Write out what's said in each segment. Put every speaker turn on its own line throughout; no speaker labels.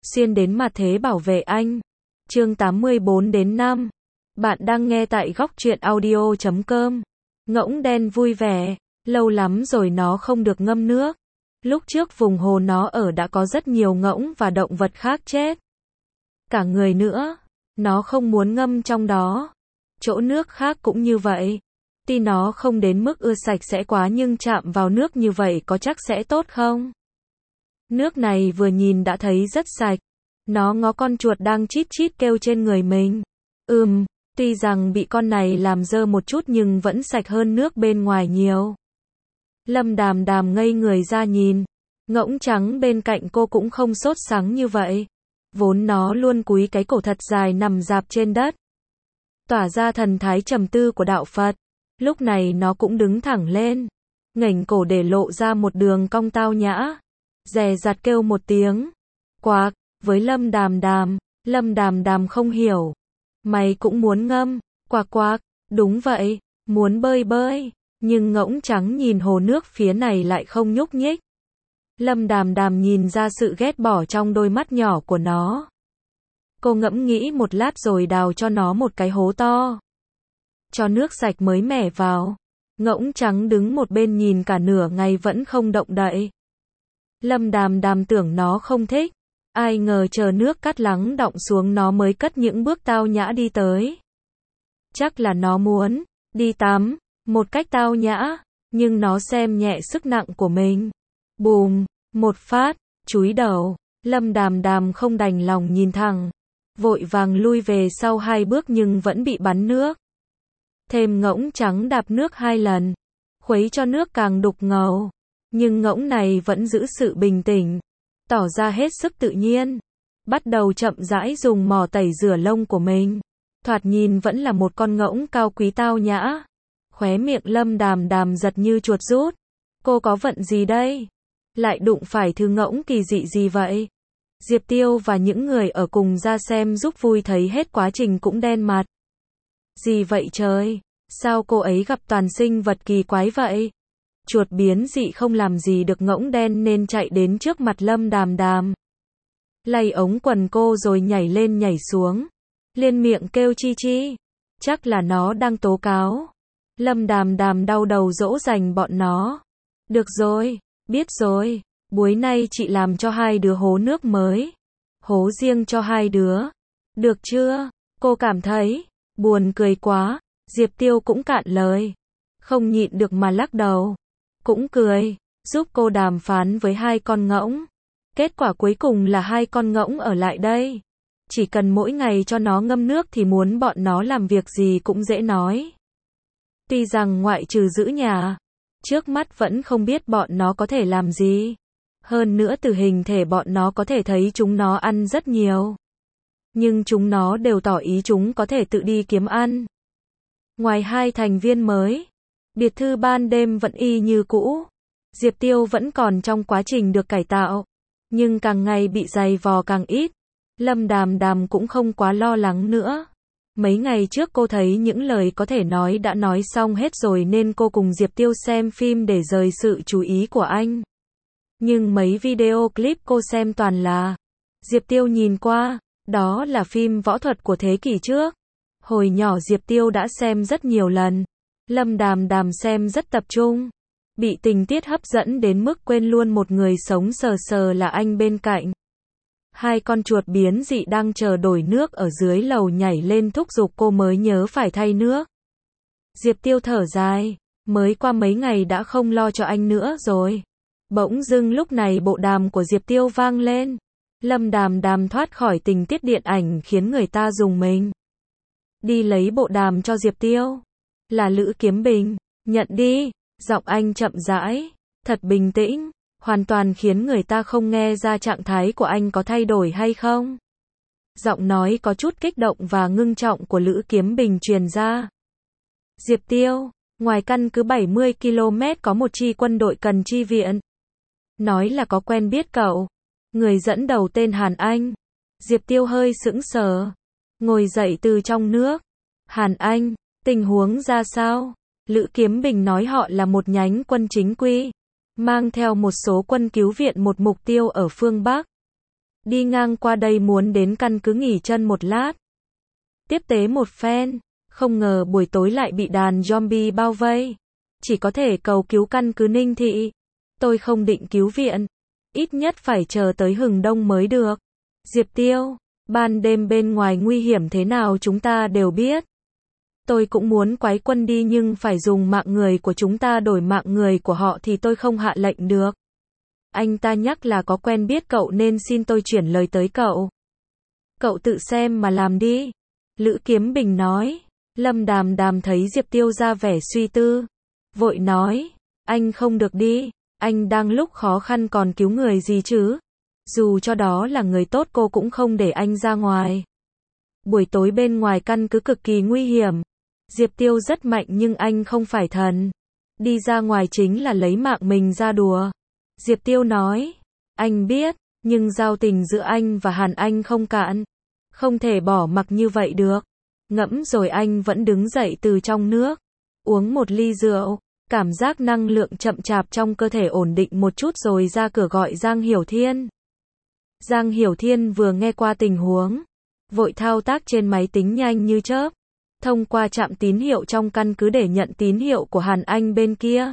xuyên đến mặt thế bảo vệ anh. Chương 84-5. Bạn đang nghe tại góc truyện audio.com. Ngỗng đen vui vẻ, lâu lắm rồi nó không được ngâm nước. Lúc trước vùng hồ nó ở đã có rất nhiều ngỗng và động vật khác chết. Cả người nữa, nó không muốn ngâm trong đó. Chỗ nước khác cũng như vậy. Tuy nó không đến mức ưa sạch sẽ quá nhưng chạm vào nước như vậy có chắc sẽ tốt không? Nước này vừa nhìn đã thấy rất sạch. Nó ngó con chuột đang chít chít kêu trên người mình. Tuy rằng bị con này làm dơ một chút nhưng vẫn sạch hơn nước bên ngoài nhiều. Lâm Đàm Đàm ngây người ra nhìn. Ngỗng trắng bên cạnh cô cũng không sốt sắng như vậy. Vốn nó luôn cúi cái cổ thật dài nằm rạp trên đất, tỏa ra thần thái trầm tư của đạo Phật. Lúc này nó cũng đứng thẳng lên, ngẩng cổ để lộ ra một đường cong tao nhã, dè dặt kêu một tiếng quạc với Lâm Đàm Đàm. Lâm Đàm Đàm không hiểu. Mày cũng muốn ngâm? Quạc quạc. Đúng vậy, muốn bơi bơi. Nhưng ngỗng trắng nhìn hồ nước phía này lại không nhúc nhích. Lâm Đàm Đàm nhìn ra sự ghét bỏ trong đôi mắt nhỏ của nó. Cô ngẫm nghĩ một lát rồi đào cho nó một cái hố to, cho nước sạch mới mẻ vào. Ngỗng trắng đứng một bên nhìn cả nửa ngày vẫn không động đậy. Lâm Đàm Đàm tưởng nó không thích. Ai ngờ chờ nước cát lắng đọng xuống nó mới cất những bước tao nhã đi tới. Chắc là nó muốn đi tắm một cách tao nhã, nhưng nó xem nhẹ sức nặng của mình. Bùm, một phát, chúi đầu. Lâm Đàm Đàm không đành lòng nhìn thẳng, vội vàng lui về sau 2 bước nhưng vẫn bị bắn nước. Thêm ngỗng trắng đạp nước 2 lần, khuấy cho nước càng đục ngầu. Nhưng ngỗng này vẫn giữ sự bình tĩnh, tỏ ra hết sức tự nhiên. Bắt đầu chậm rãi dùng mỏ tẩy rửa lông của mình. Thoạt nhìn vẫn là một con ngỗng cao quý tao nhã. Khóe miệng Lâm Đàm Đàm giật như chuột rút. Cô có vận gì đây? Lại đụng phải thứ ngỗng kỳ dị gì vậy? Diệp Tiêu và những người ở cùng ra xem giúp vui thấy hết quá trình cũng đen mặt. Gì vậy trời? Sao cô ấy gặp toàn sinh vật kỳ quái vậy? Chuột biến dị không làm gì được ngỗng đen nên chạy đến trước mặt Lâm Đàm Đàm, lay ống quần cô rồi nhảy lên nhảy xuống, liên miệng kêu chi chi. Chắc là nó đang tố cáo. Lâm Đàm Đàm đau đầu dỗ dành bọn nó. Được rồi, biết rồi. Buổi nay chị làm cho 2 đứa hố nước mới. Hố riêng cho 2 đứa. Được chưa? Cô cảm thấy buồn cười quá. Diệp Tiêu cũng cạn lời, không nhịn được mà lắc đầu. Cũng cười, giúp cô đàm phán với 2 con ngỗng. Kết quả cuối cùng là 2 con ngỗng ở lại đây. Chỉ cần mỗi ngày cho nó ngâm nước thì muốn bọn nó làm việc gì cũng dễ nói. Tuy rằng ngoại trừ giữ nhà, trước mắt vẫn không biết bọn nó có thể làm gì. Hơn nữa từ hình thể bọn nó có thể thấy chúng nó ăn rất nhiều. Nhưng chúng nó đều tỏ ý chúng có thể tự đi kiếm ăn. Ngoài 2 thành viên mới, biệt thự ban đêm vẫn y như cũ. Diệp Tiêu vẫn còn trong quá trình được cải tạo, nhưng càng ngày bị dày vò càng ít. Lâm Đàm Đàm cũng không quá lo lắng nữa. Mấy ngày trước cô thấy những lời có thể nói đã nói xong hết rồi nên cô cùng Diệp Tiêu xem phim để rời sự chú ý của anh. Nhưng mấy video clip cô xem toàn là Diệp Tiêu nhìn qua, đó là phim võ thuật của thế kỷ trước. Hồi nhỏ Diệp Tiêu đã xem rất nhiều lần. Lâm Đàm Đàm xem rất tập trung, bị tình tiết hấp dẫn đến mức quên luôn một người sống sờ sờ là anh bên cạnh. 2 con chuột biến dị đang chờ đổi nước ở dưới lầu nhảy lên thúc giục cô mới nhớ phải thay nước. Diệp Tiêu thở dài, mới qua mấy ngày đã không lo cho anh nữa rồi. Bỗng dưng lúc này bộ đàm của Diệp Tiêu vang lên. Lâm Đàm Đàm thoát khỏi tình tiết điện ảnh khiến người ta rùng mình. Đi lấy bộ đàm cho Diệp Tiêu. Là Lữ Kiếm Bình. Nhận đi. Giọng anh chậm rãi, thật bình tĩnh, hoàn toàn khiến người ta không nghe ra trạng thái của anh có thay đổi hay không. Giọng nói có chút kích động và ngưng trọng của Lữ Kiếm Bình truyền ra. Diệp Tiêu, ngoài căn cứ 70 km có một chi quân đội cần chi viện. Nói là có quen biết cậu. Người dẫn đầu tên Hàn Anh. Diệp Tiêu hơi sững sờ, ngồi dậy từ trong nước. Hàn Anh, tình huống ra sao? Lữ Kiếm Bình nói họ là một nhánh quân chính quy, mang theo một số quân cứu viện một mục tiêu ở phương Bắc. Đi ngang qua đây muốn đến căn cứ nghỉ chân một lát. Tiếp tế một phen. Không ngờ buổi tối lại bị đàn zombie bao vây. Chỉ có thể cầu cứu căn cứ Ninh Thị. Tôi không định cứu viện. Ít nhất phải chờ tới hừng đông mới được. Diệp Tiêu, ban đêm bên ngoài nguy hiểm thế nào chúng ta đều biết. Tôi cũng muốn quái quân đi nhưng phải dùng mạng người của chúng ta đổi mạng người của họ thì tôi không hạ lệnh được. Anh ta nhắc là có quen biết cậu nên xin tôi chuyển lời tới cậu. Cậu tự xem mà làm đi. Lữ Kiếm Bình nói. Lâm Đàm Đàm thấy Diệp Tiêu ra vẻ suy tư. Vội nói. Anh không được đi. Anh đang lúc khó khăn còn cứu người gì chứ. Dù cho đó là người tốt cô cũng không để anh ra ngoài. Buổi tối bên ngoài căn cứ cực kỳ nguy hiểm. Diệp Tiêu rất mạnh nhưng anh không phải thần. Đi ra ngoài chính là lấy mạng mình ra đùa. Diệp Tiêu nói. Anh biết, nhưng giao tình giữa anh và Hàn Anh không cạn. Không thể bỏ mặc như vậy được. Ngẫm rồi anh vẫn đứng dậy từ trong nước. Uống một ly rượu. Cảm giác năng lượng chậm chạp trong cơ thể ổn định một chút rồi ra cửa gọi Giang Hiểu Thiên. Giang Hiểu Thiên vừa nghe qua tình huống. Vội thao tác trên máy tính nhanh như chớp. Thông qua trạm tín hiệu trong căn cứ để nhận tín hiệu của Hàn Anh bên kia.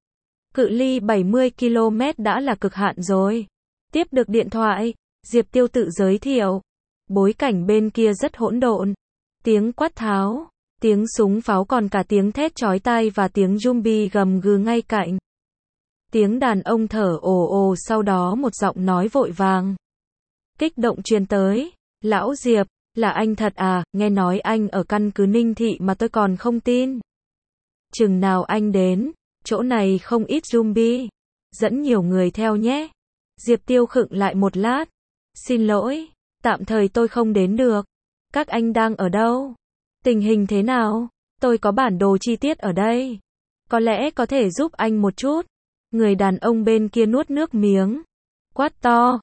Cự ly 70 km đã là cực hạn rồi. Tiếp được điện thoại, Diệp Tiêu tự giới thiệu. Bối cảnh bên kia rất hỗn độn. Tiếng quát tháo, tiếng súng pháo còn cả tiếng thét chói tai và tiếng zombie gầm gừ ngay cạnh. Tiếng đàn ông thở ồ ồ sau đó một giọng nói vội vàng. Kích động truyền tới. Lão Diệp, là anh thật à, nghe nói anh ở căn cứ Ninh Thị mà tôi còn không tin. Chừng nào anh đến, chỗ này không ít zombie. Dẫn nhiều người theo nhé. Diệp Tiêu khựng lại một lát. Xin lỗi, tạm thời tôi không đến được. Các anh đang ở đâu? Tình hình thế nào? Tôi có bản đồ chi tiết ở đây. Có lẽ có thể giúp anh một chút. Người đàn ông bên kia nuốt nước miếng. Quát to,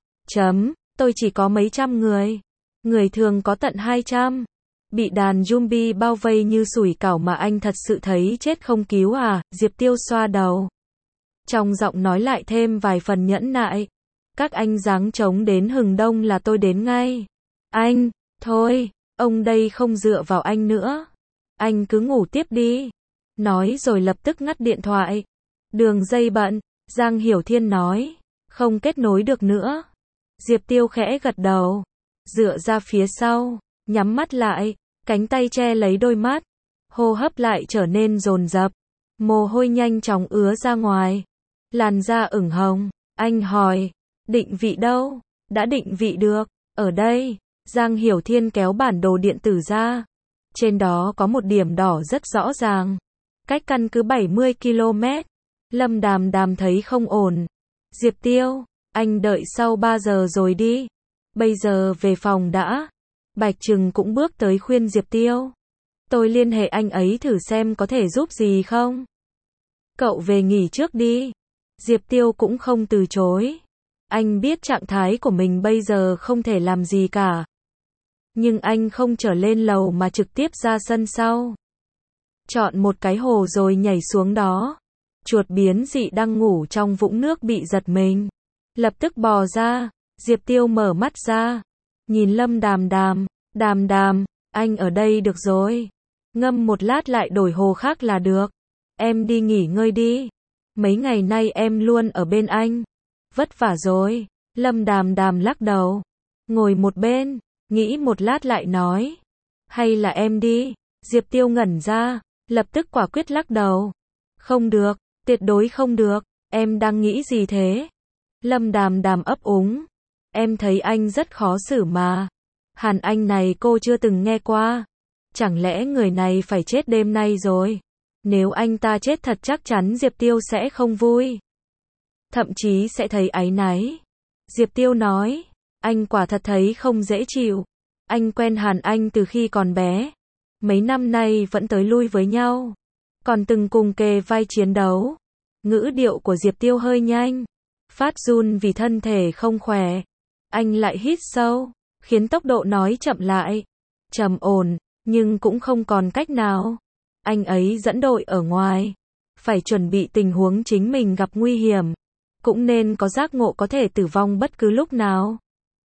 tôi chỉ có mấy trăm người. Người thường có tận 200. Bị đàn zombie bao vây như sủi cảo mà anh thật sự thấy chết không cứu à? Diệp Tiêu xoa đầu. Trong giọng nói lại thêm vài phần nhẫn nại. Các anh giáng trống đến hừng đông là tôi đến ngay. Anh, thôi, ông đây không dựa vào anh nữa. Anh cứ ngủ tiếp đi. Nói rồi lập tức ngắt điện thoại. Đường dây bận, Giang Hiểu Thiên nói. Không kết nối được nữa. Diệp Tiêu khẽ gật đầu. Dựa ra phía sau, nhắm mắt lại, cánh tay che lấy đôi mắt. Hô hấp lại trở nên dồn dập. Mồ hôi nhanh chóng ứa ra ngoài. Làn da ửng hồng. Anh hỏi. Định vị đâu? Đã định vị được. Ở đây. Giang Hiểu Thiên kéo bản đồ điện tử ra. Trên đó có một điểm đỏ rất rõ ràng. Cách căn cứ 70 km. Lâm Đàm Đàm thấy không ổn. Diệp Tiêu, anh đợi sau 3 giờ rồi đi. Bây giờ về phòng đã. Bạch Trừng cũng bước tới khuyên Diệp Tiêu. Tôi liên hệ anh ấy thử xem có thể giúp gì không. Cậu về nghỉ trước đi. Diệp Tiêu cũng không từ chối. Anh biết trạng thái của mình bây giờ không thể làm gì cả. Nhưng anh không trở lên lầu mà trực tiếp ra sân sau. Chọn một cái hồ rồi nhảy xuống đó. Chuột biến dị đang ngủ trong vũng nước bị giật mình. Lập tức bò ra. Diệp Tiêu mở mắt ra. Nhìn Lâm Đàm Đàm. Đàm Đàm, anh ở đây được rồi. Ngâm một lát lại đổi hồ khác là được. Em đi nghỉ ngơi đi. Mấy ngày nay em luôn ở bên anh. Vất vả rồi. Lâm Đàm Đàm lắc đầu. Ngồi một bên. Nghĩ một lát lại nói. Hay là em đi. Diệp Tiêu ngẩn ra. Lập tức quả quyết lắc đầu. Không được. Tuyệt đối không được. Em đang nghĩ gì thế? Lâm Đàm Đàm ấp úng. Em thấy anh rất khó xử mà. Hàn Anh này cô chưa từng nghe qua. Chẳng lẽ người này phải chết đêm nay rồi? Nếu anh ta chết thật chắc chắn Diệp Tiêu sẽ không vui. Thậm chí sẽ thấy áy náy. Diệp Tiêu nói. Anh quả thật thấy không dễ chịu. Anh quen Hàn Anh từ khi còn bé. Mấy năm nay vẫn tới lui với nhau. Còn từng cùng kề vai chiến đấu. Ngữ điệu của Diệp Tiêu hơi nhanh. Phát run vì thân thể không khỏe. Anh lại hít sâu. Khiến tốc độ nói chậm lại. Trầm ổn. Nhưng cũng không còn cách nào. Anh ấy dẫn đội ở ngoài. Phải chuẩn bị tình huống chính mình gặp nguy hiểm. Cũng nên có giác ngộ có thể tử vong bất cứ lúc nào.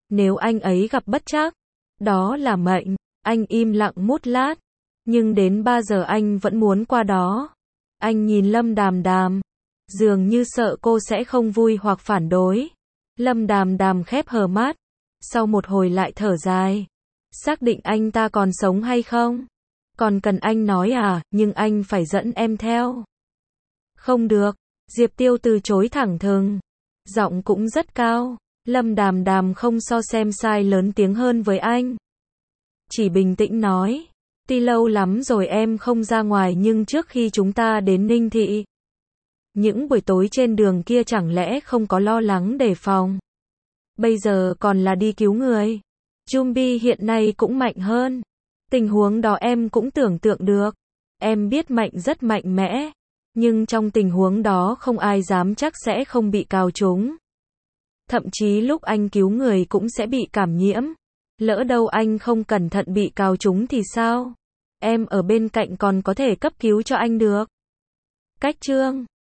Nếu anh ấy gặp bất trắc, đó là mệnh. Anh im lặng một lát, nhưng đến 3 giờ anh vẫn muốn qua đó. Anh nhìn Lâm Đàm Đàm, dường như sợ cô sẽ không vui hoặc phản đối. Lâm Đàm Đàm khép hờ mắt, sau một hồi lại thở dài. Xác định anh ta còn sống hay không? Còn cần anh nói à, nhưng anh phải dẫn em theo. Không được, Diệp Tiêu từ chối thẳng thừng. Giọng cũng rất cao. Lâm Đàm Đàm không so xem sai lớn tiếng hơn với anh. Chỉ bình tĩnh nói. Tuy lâu lắm rồi em không ra ngoài nhưng trước khi chúng ta đến Ninh Thị, những buổi tối trên đường kia chẳng lẽ không có lo lắng đề phòng. Bây giờ còn là đi cứu người. Jumbi hiện nay cũng mạnh hơn. Tình huống đó em cũng tưởng tượng được. Em biết Mạnh rất mạnh mẽ. Nhưng trong tình huống đó không ai dám chắc sẽ không bị cào trúng. Thậm chí lúc anh cứu người cũng sẽ bị cảm nhiễm. Lỡ đâu anh không cẩn thận bị cào trúng thì sao? Em ở bên cạnh còn có thể cấp cứu cho anh được. Cách chương